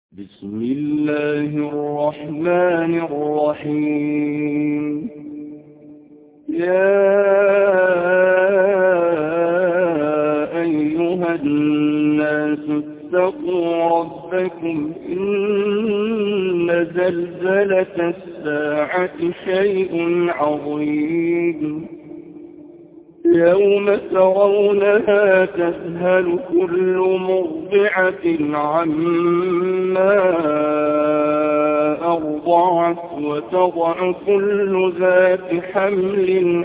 بسم الله الرحمن الرحيم. يا أيها الناس اتقوا ربكم إن زلزلة الساعة شيء عظيم يوم ترونها تذهل كل مرضعة عما أرضعت وتضع كل ذات حمل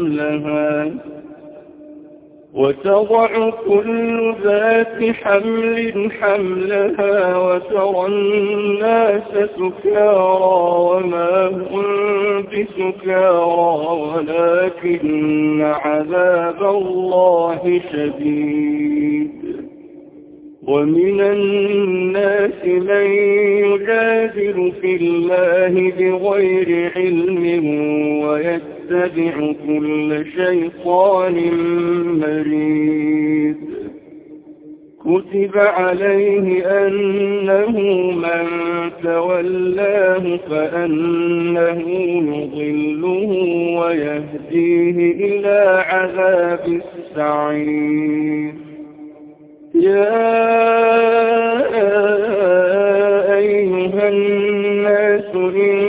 حملها وترى الناس سكارى وما هم بسكارى ولكن عذاب الله شديد. ومن الناس من يجادل في الله بغير علم ويتبع كل شيطان مريد. كتب عليه أنه من تولاه فأنه يضله ويهديه إلى عذاب السعير. يا أيها الناس إن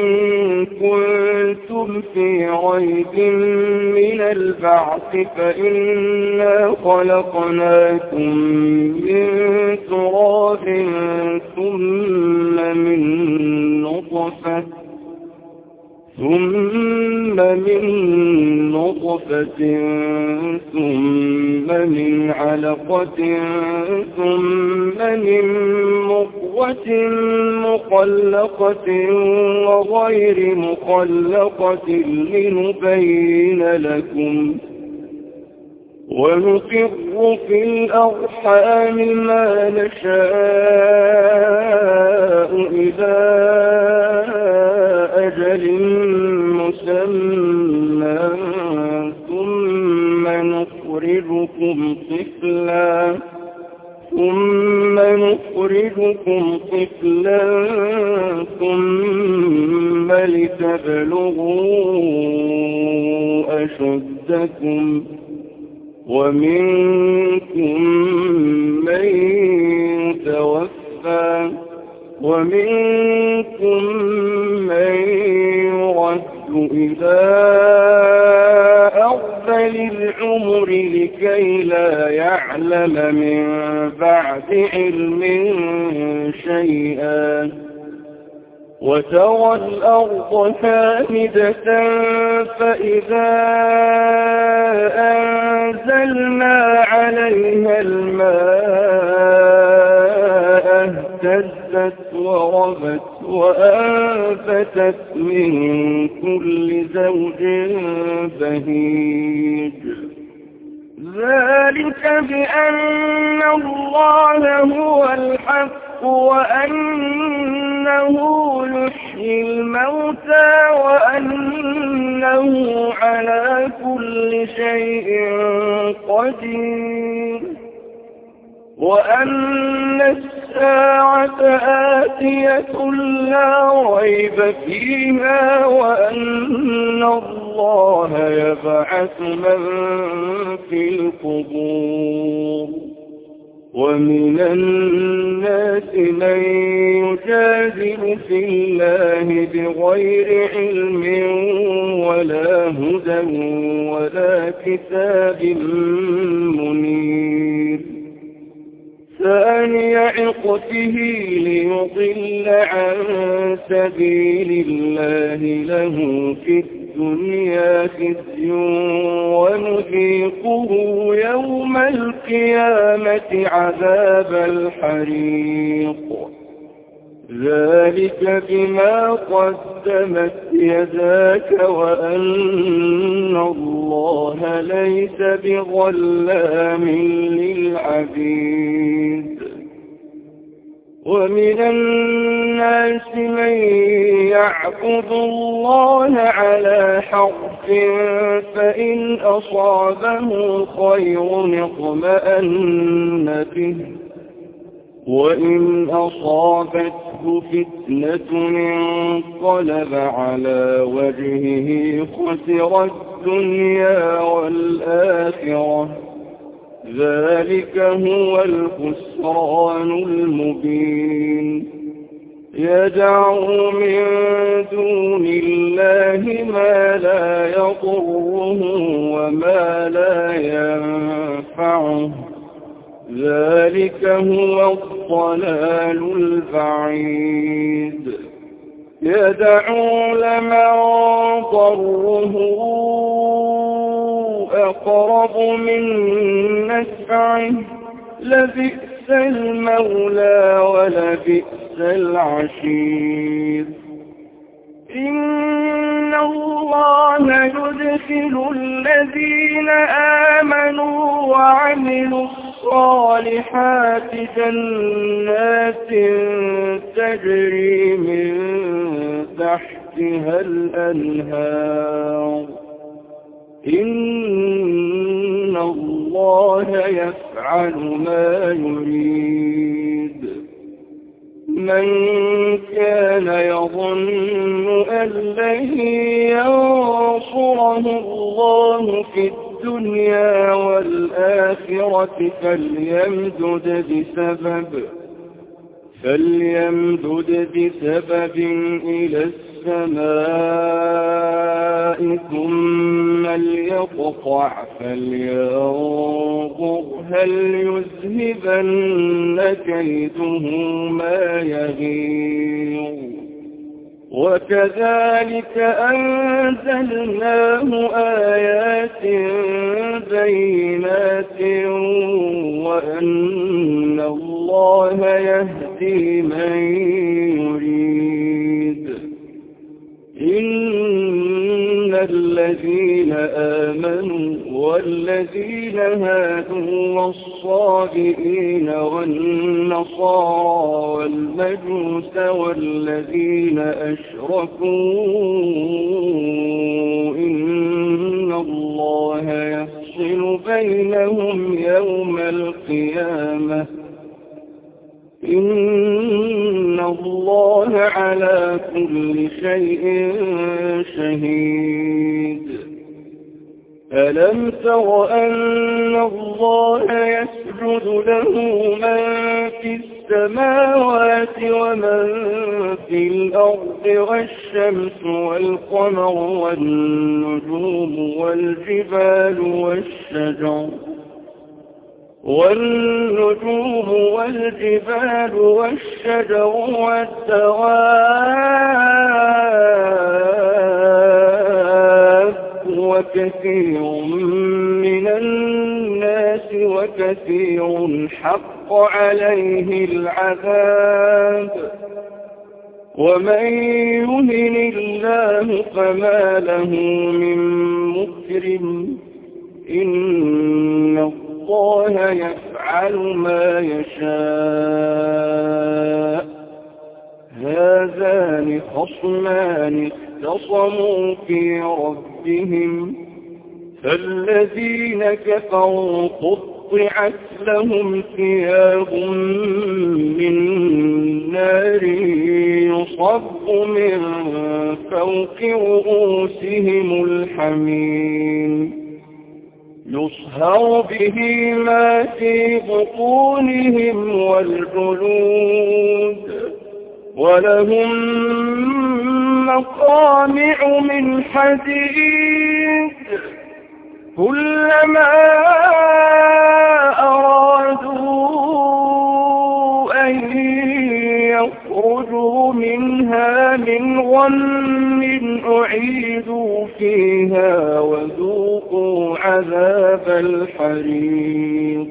كنتم في ريب من البعث فإنا خلقناكم من تراب ثم من نطفة ثم من علقة ثم من مضغة مخلقة وغير مخلقة لنبين لكم ونقر في الأرحام ما نشاء إلى أجل مسمى ثم نخرجكم طفلا ثم لتبلغوا أشدكم ومنكم من يتوفى ومنكم من يرد إلى أرذل العمر لكي لا يعلم من بعد علم شيئا. وترى الأرض هامدة فإذا أنزلنا عليها الماء اهتزت وربت وأنبتت من كل زوج بهيج. ذلك بأن الله هو الحق وأنه يحيي الموتى وأنه على كل شيء قدير وأن الساعة آتية لا ريب فيها وأن الله يبعث من في القبور. ومن الناس من يجادل في الله بغير علم ولا هدى ولا كتاب منير. ثاني عقبه ليضل عن سبيل الله له في الدنيا خزي ونذيقه يوم القيامة عذاب الحريق. ذلك بما قدمت يداك وأن الله ليس بظلام للعبيد. ومن الناس من يعبد الله على حرف فإن أصابه خير اطمأن به وإن أصابته فتنة انقلب على وجهه خسر الدنيا والآخرة ذلك هو الخسران المبين يدعو من دون الله ما لا يضره وما لا ينفعه ذلك هو الضلال البعيد يدعو لمن ضره أقرب من نفعه لبئس المولى ولبئس العشير إن الله يدخل الذين آمنوا وعملوا الصالحات جنات تجري من تحتها الأنهار إن الله يفعل ما يريد من كان يظن أن لن ينصره الله في الدنيا والآخرة فليمدد بسبب إلى السماء ثم ليقطع فلينظر هل يذهبن كيده ما يغيظ وكذلك أنزلناه آيات بينات وأن الله يهدي من يريد إن الذين آمنوا والذين هادوا والصابئين والنصارى والمجوس والذين أشركوا إن الله يفصل بينهم يوم القيامة إن الله على كل شيء شهيد ألم تر أن الله يسجد له من في السماوات ومن في الأرض والشمس والقمر والنجوم والجبال والشجر والدواب وكثير من الناس وكثير حق عليه العذاب ومن يهن الله فما له من مكرم إن الله يفعل ما يشاء هذان خصمان اختصموا في ربهم فالذين كفروا قطعت لهم ثياب من نار يصب من فوق رؤوسهم الحميم يصهر به ما في بطونهم والجلود ولهم مقامع من حديد كلما أرادوا أن يخرجوا منها من غم أعيدوا فيها وذوقوا عذاب الحريق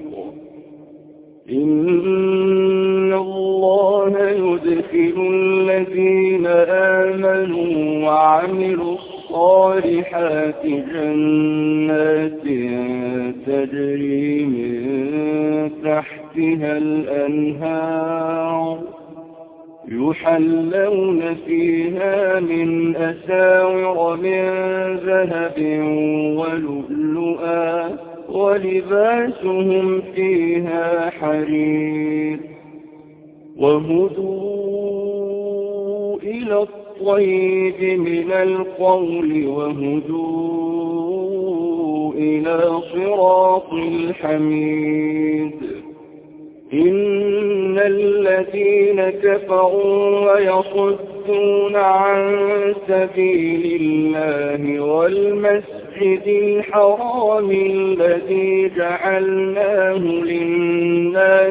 إن الله يدخل الذين آمنوا وعملوا الصالحات جنات تجري من تحتها الأنهار يحلون فيها من أساور من ذهب ولؤلؤا ولباسهم فيها حرير وهدوا إلى الطيب من القول وهدوا إلى صراط الحميد إن الذين كفروا ويصدون عن سبيل الله والمسجد الحرام الذي جعلناه للناس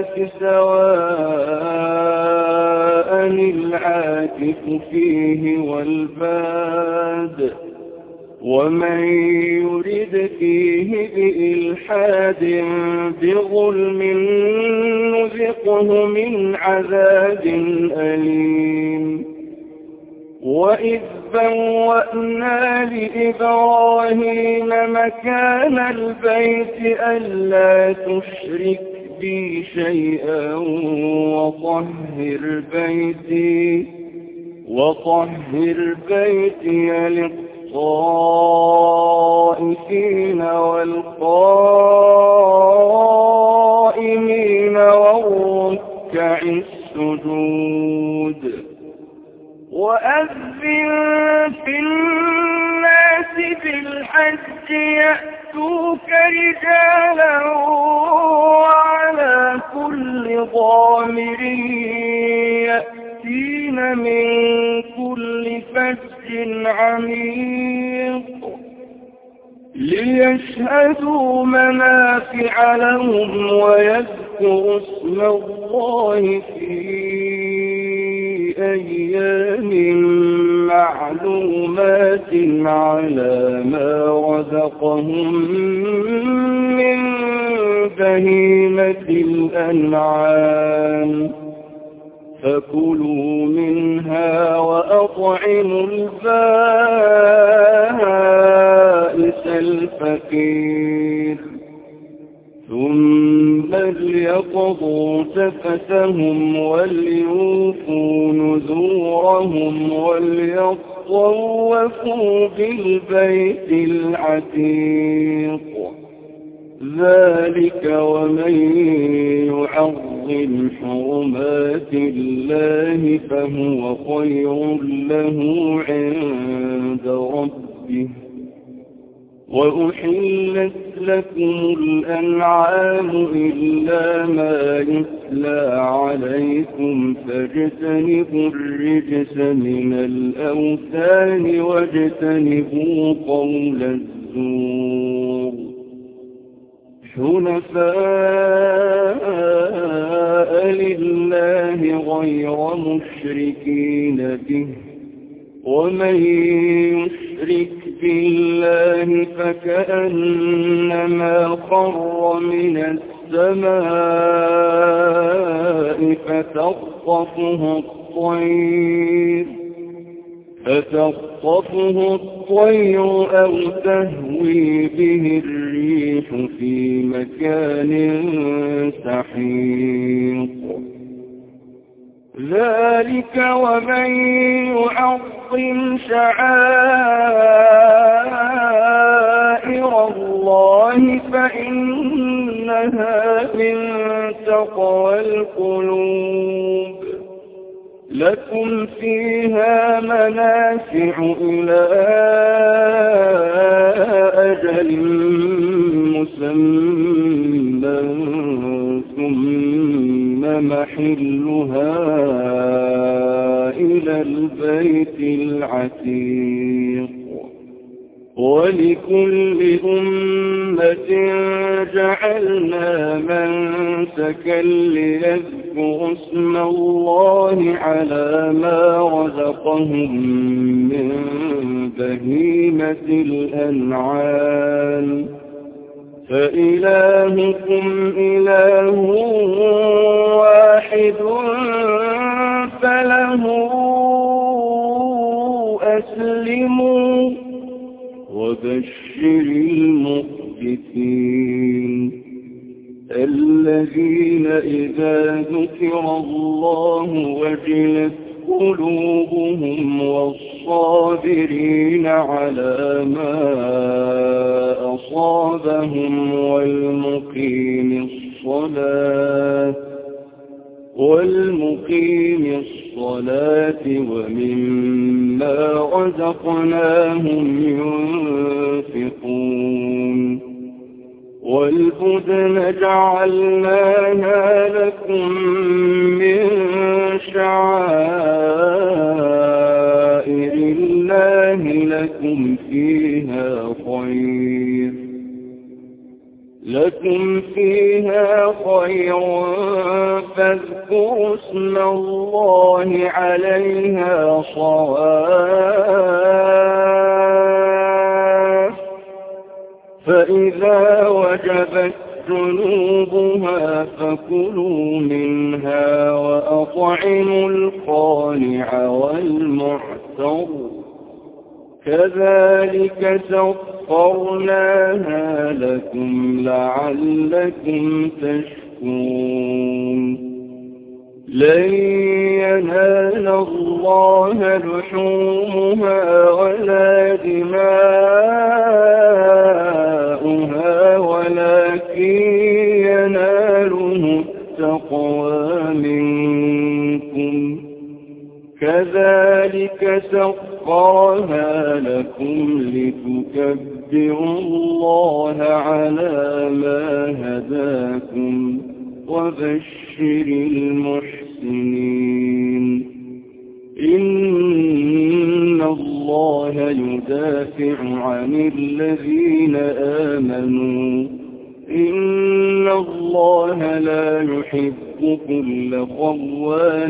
سواء العاكف فيه والباد ومن يرد فيه بإلحاد بظلم نذقه من عذاب أليم وإذ بوأنا لإبراهيم مكان البيت ألا تشرك بي شيئا وطهر بيتي للطائفين والقائمين والركع السجود وأذن في الناس بالحج يأتوك رجالا وعلى كل ضامر يأتين من كل فج عميق ليشهدوا منافع لهم ويذكروا اسم الله في أيام معلومات على ما رزقهم من بهيمة الأنعام فكلوا منها وأطعموا البائس الفقير ثم ليقضوا تفتهم وليوفوا نذورهم وليطوفوا بالبيت العتيق ذلك ومن يعظم حرمات الله فهو خير له عند ربه وأحلت لكم الأنعام إلا ما يتلى عليكم فاجتنبوا الرجس من الأوثان واجتنبوا قول الزور حنفاء لله غير مشركين به ومن يشرك بالله فكأنما خر من السماء فتخطفه الطير أو تهوي به الريح في مكان سحيق ذلك ومن يعظم شعائر الله فإنها من تقوى القلوب لكم فيها منافع إلى أجل مسمى ثم محلها إلى البيت العتيق ولكل أمة جعلنا منسكا ليذكروا اسم الله على ما رزقهم من بهيمة الأنعام فإلهكم إله واحد فله أسلموا وبشر المخبتين الذين إذا ذكر الله وجلت قلوبهم والصابرين على ما أصابهم والمقيم والمقيم الصلاة ومما رزقناهم ينفقون والبدن جعلناها لكم من شعائر الله لكم فيها خير فاذكروا اسم الله عليها صواف فإذا وجبت جنوبها فكلوا منها وأطعموا القانع والمعتر كذلك سخرناها لكم لعلكم تشكرون لن ينال الله لحومها ولا دماؤها ولكن يناله التقوى منكم كذلك سخرها لكم لتكبروا الله على ما هداكم وبشر المحسنين إن الله يدافع عن الذين آمنوا إن الله لا يحب كل خوان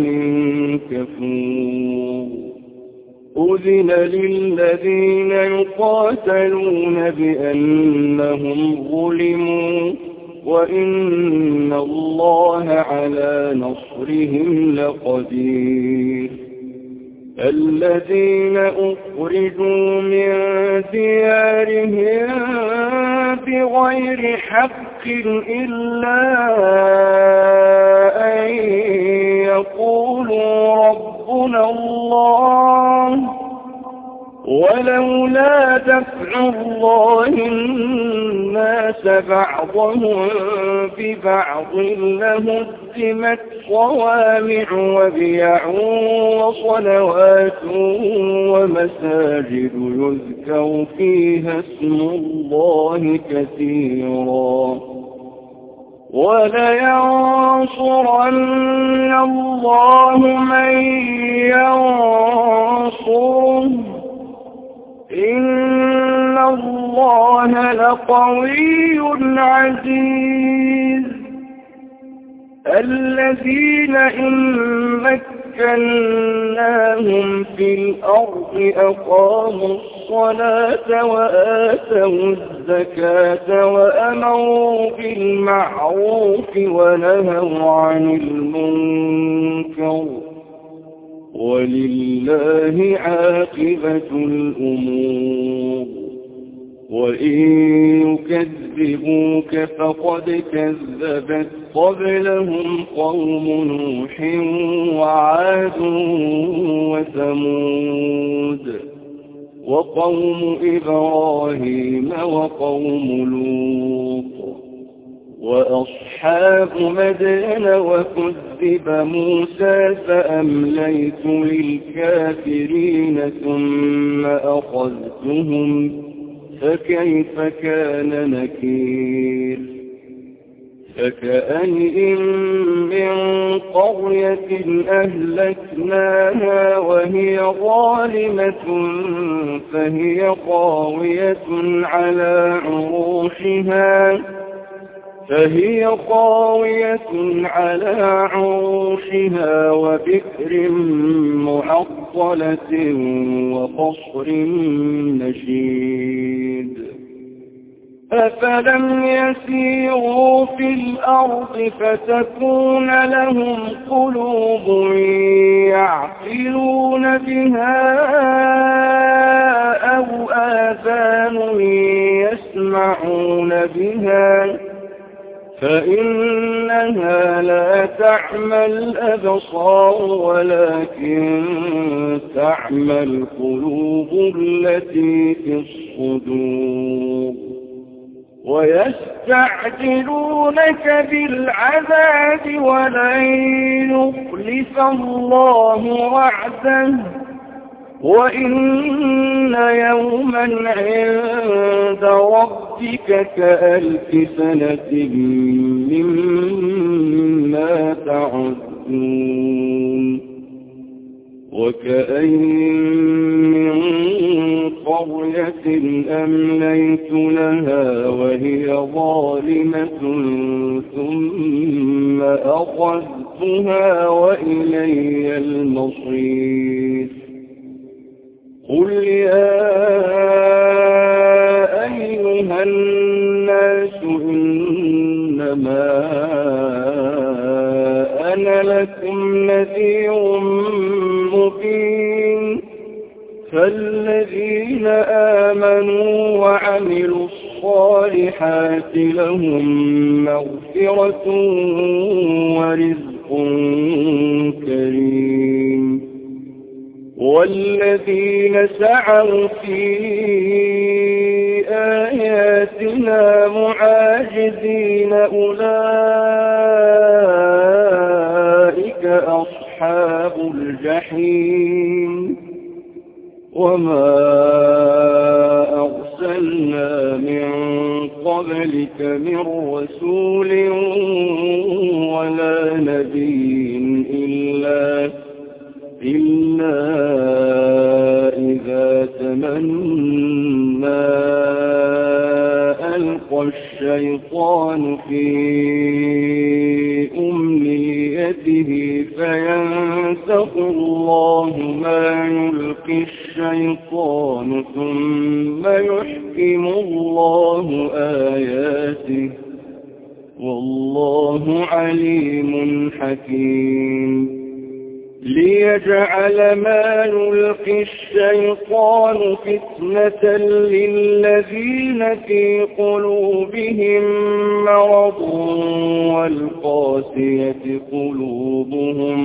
كفور أذن للذين يقاتلون بأنهم ظلموا وإن الله على نصرهم لقدير الذين أخرجوا من ديارهم بغير حق إلا أن يقولوا ربنا الله ولولا دفع الله الناس بعضهم ببعض لهدمت صوامع وبيع وصلوات ومساجد يذكر فيها اسم الله كثيرا ولينصرن الله من ينصره إن الله لقوي عزيز الذين إن مكناهم في الأرض أقاموا الصلاة وآتوا الزكاة وأمروا بالمعروف ونهوا عن المنكر ولله عاقبة الأمور وإن يكذبوك فقد كذبت قبلهم قوم نوح وعاد وثمود وقوم إبراهيم وقوم لوط وأصحاب مدين وكذب موسى فأمليت للكافرين ثم أخذتهم فكيف كان نكير فكأين من قرية أهلكناها وهي ظالمة فهي خاوية على عروشها وبئر معطلة وقصر مشيد أفلم يسيروا في الأرض فتكون لهم قلوب يعقلون بها أو آذان يسمعون بها فإنها لا تعمى الأبصار ولكن تعمى القلوب التي في الصدور ويستعجلونك بالعذاب ولن يخلف الله وعده وإن يوما عند ربك كألف سنة مما تعدون وكأين من قرية أمليت لها وهي ظالمة ثم أخذتها وإلي المصير قل يا أيها الناس إنما أنا لكم نذير مبين فالذين آمنوا وعملوا الصالحات لهم مغفرة ورزق كريم والذين سعوا في آياتنا معاجزين أولئك أصحاب الجحيم وما أرسلنا من قبلك من رسول ولا نبي إلا إذا تمنى ألقى الشيطان في أمنيته فينسخ الله ما يلقي الشيطان ثم يحكم الله آياته والله عليم حكيم ليجعل ما يلقي الشيطان فتنة للذين في قلوبهم مرض والقاسية قلوبهم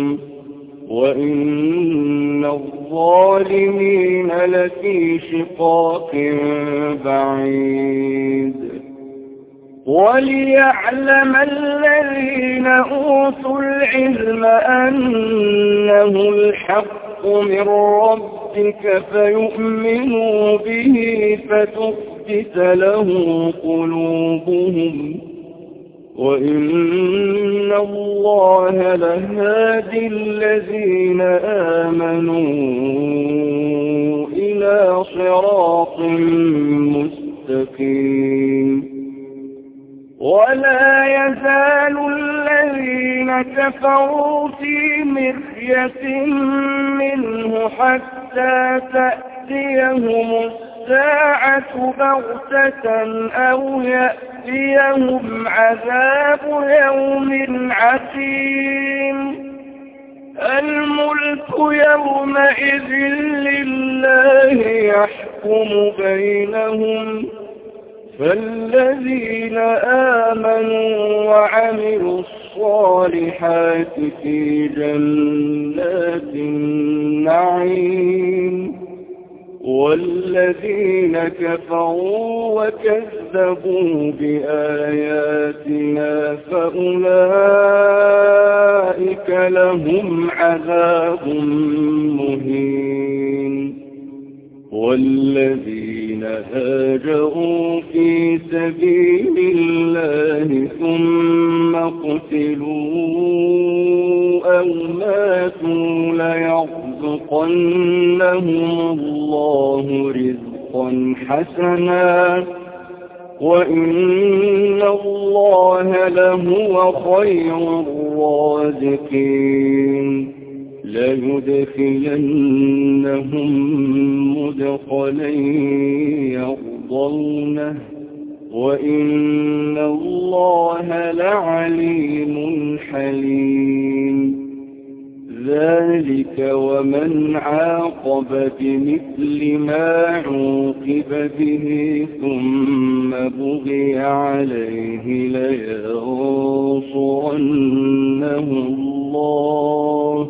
وإن الظالمين لفي شقاق بعيد وليعلم الذين أوتوا العلم أنه الحق من ربك فيؤمنوا به فتخبت له قلوبهم وإن الله لهادي الذين آمنوا إلى صراط مستقيم ولا يزال الذين كفروا في مرية منه حتى تأتيهم الساعة بغتة أو يأتيهم عذاب يوم عسير الملك يومئذ لله يحكم بينهم فالذين آمنوا وعملوا الصالحات في جنات النعيم والذين كفروا وكذبوا بآياتنا فأولئك لهم عذاب مهين والذين هاجروا في سبيل الله ثم قتلوا أو ماتوا ليرزقنهم الله رزقا حسنا وإن الله لهو خير الرازقين ليدخلنهم مدخلا يرضونه وإن الله لعليم حليم ذلك ومن عاقب بمثل ما عوقب به ثم بغي عليه لينصرنه الله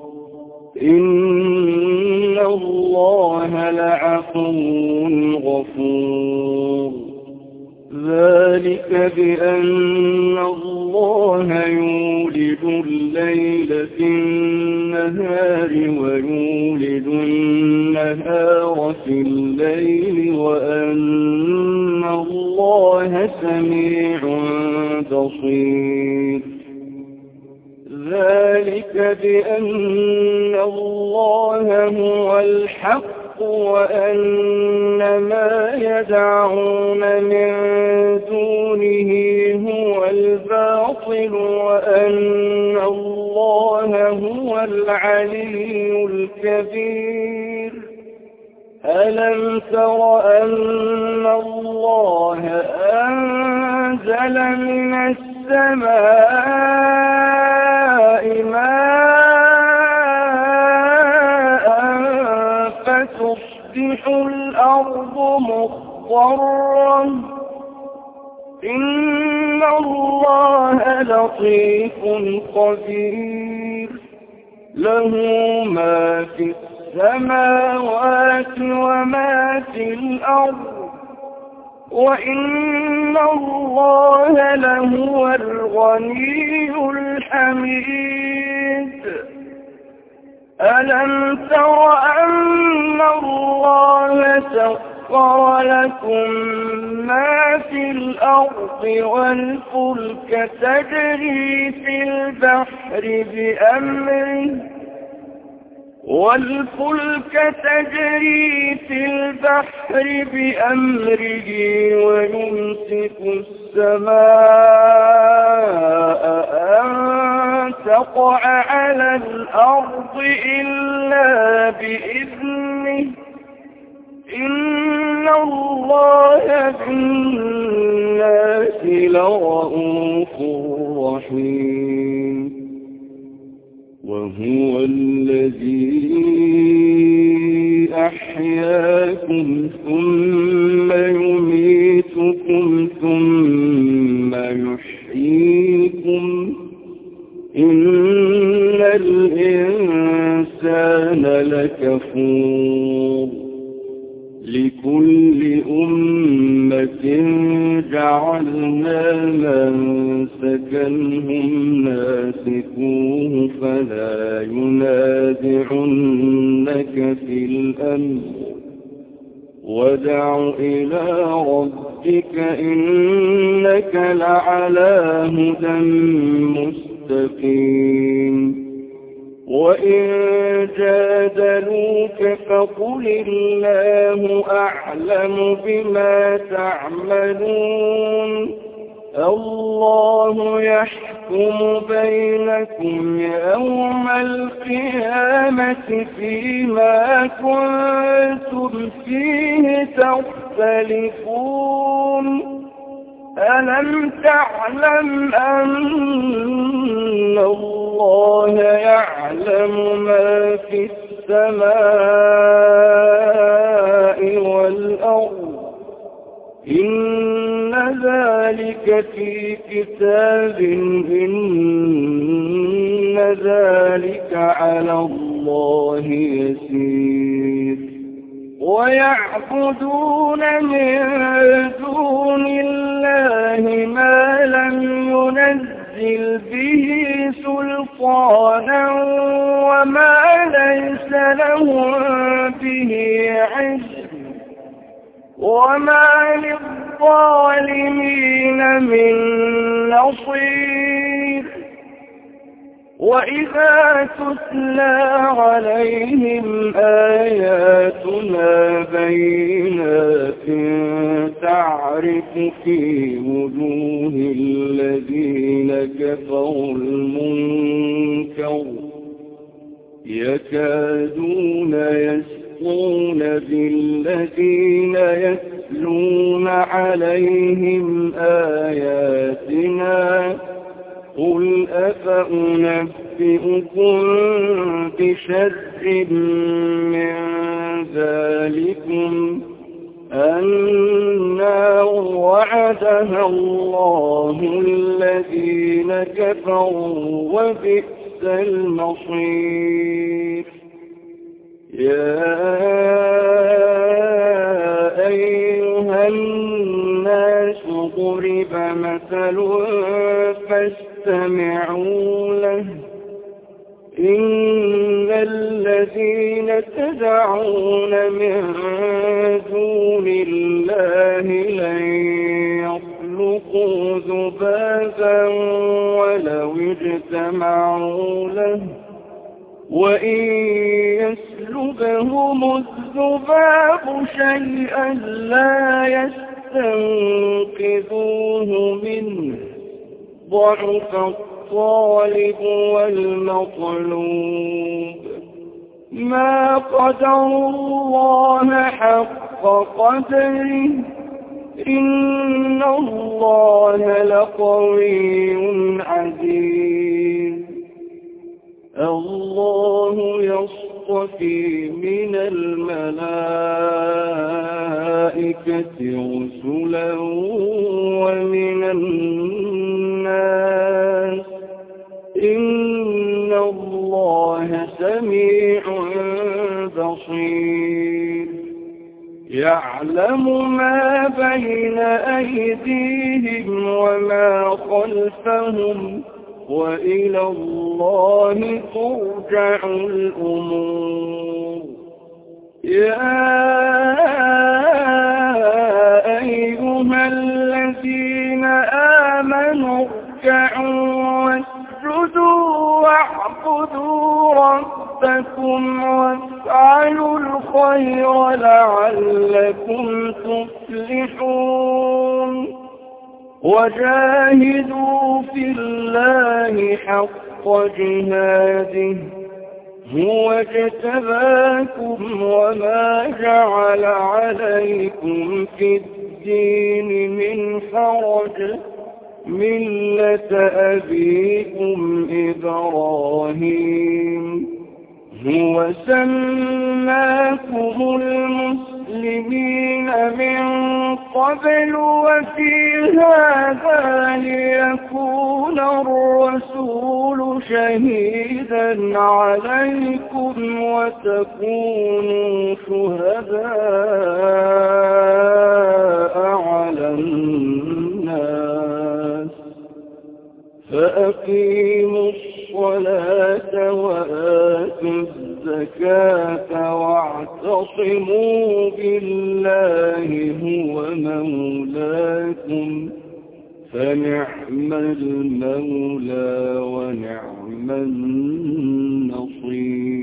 إن الله لعفو غفور ذلك بأن الله يولد الليل في النهار ويولد النهار في الليل وأن الله سميع بصير ذلك بأن الله هو الحق وأن ما يدعون من دونه هو الباطل وأن الله هو العلي الكبير ألم تر أن الله أنزل من السماء ماء فتصبح الأرض مخضرة إن الله لطيف خبير له ما في السماوات وما في الأرض وإن الله لهو الغني الحميد ألم تر أن الله سخر لكم ما في الأرض والفلك تجري في البحر بأمره ويمسك السماء أن تقع على الأرض إلا بإذنه إن الله بالناس لرءوف رحيم وهو الذي أحياكم ثم يميتكم ثم يحييكم إن الإنسان لكفور لكل أمة جعلنا منسكا هم ناسكوه فلا ينازعنك في الأمر وادع إلى ربك إنك لعلى هدى مستقيم وإن جادلوك فقل الله أعلم بما تعملون الله يحكم بينكم يوم القيامة فيما كنتم فيه تختلفون ألم تعلم أن الله يعلم ما في السماء والأرض إن ذلك في كتاب إن ذلك على الله يسير ويعبدون من دون الله ما لم ينزل به سلطانا وما ليس لهم به علم وما للظالمين من نصير وإذا تتلى عليهم آياتنا بينات تعرف في وجوه الذين كفروا المنكر يكادون يسقون بالذين يتلون عليهم آياتنا قل أفأنبئكم بشر من ذلكم النار وعدها الله الذين كفروا وبئس المصير يا أيها الناس ضرب يستمعوا له إن الذين تدعون من دون الله لن يخلقوا ذبابا ولو اجتمعوا له وإن يسلبهم الذباب شيئا لا يستنقذوه منه ضعف الطالب والمطلوب ما قدروا الله حق قدره إن الله لقوي عزيز الله يصطفي من الملائكة رسلا ومن الناس إن الله سميع بصير يعلم ما بين أيديهم وما خلفهم وإلى الله ترجع الأمور يا أيها الذين آمنوا اركعوا واسجدوا واعبدوا ربكم وافعلوا الخير لعلكم تفلحون وجاهدوا في الله حق جهاده هو اجتباكم وما جعل عليكم في الدين من حرج ملة أبيكم إبراهيم هو سماكم المسلمين من قبل وفي هذا ليكون الرسول شهيدا عليكم وتكونوا شهداء على الناس فأقيموا الصلاة وآتوا الزكاة واعتصموا بالله هو مولاكم فنعم المولى ونعم النصير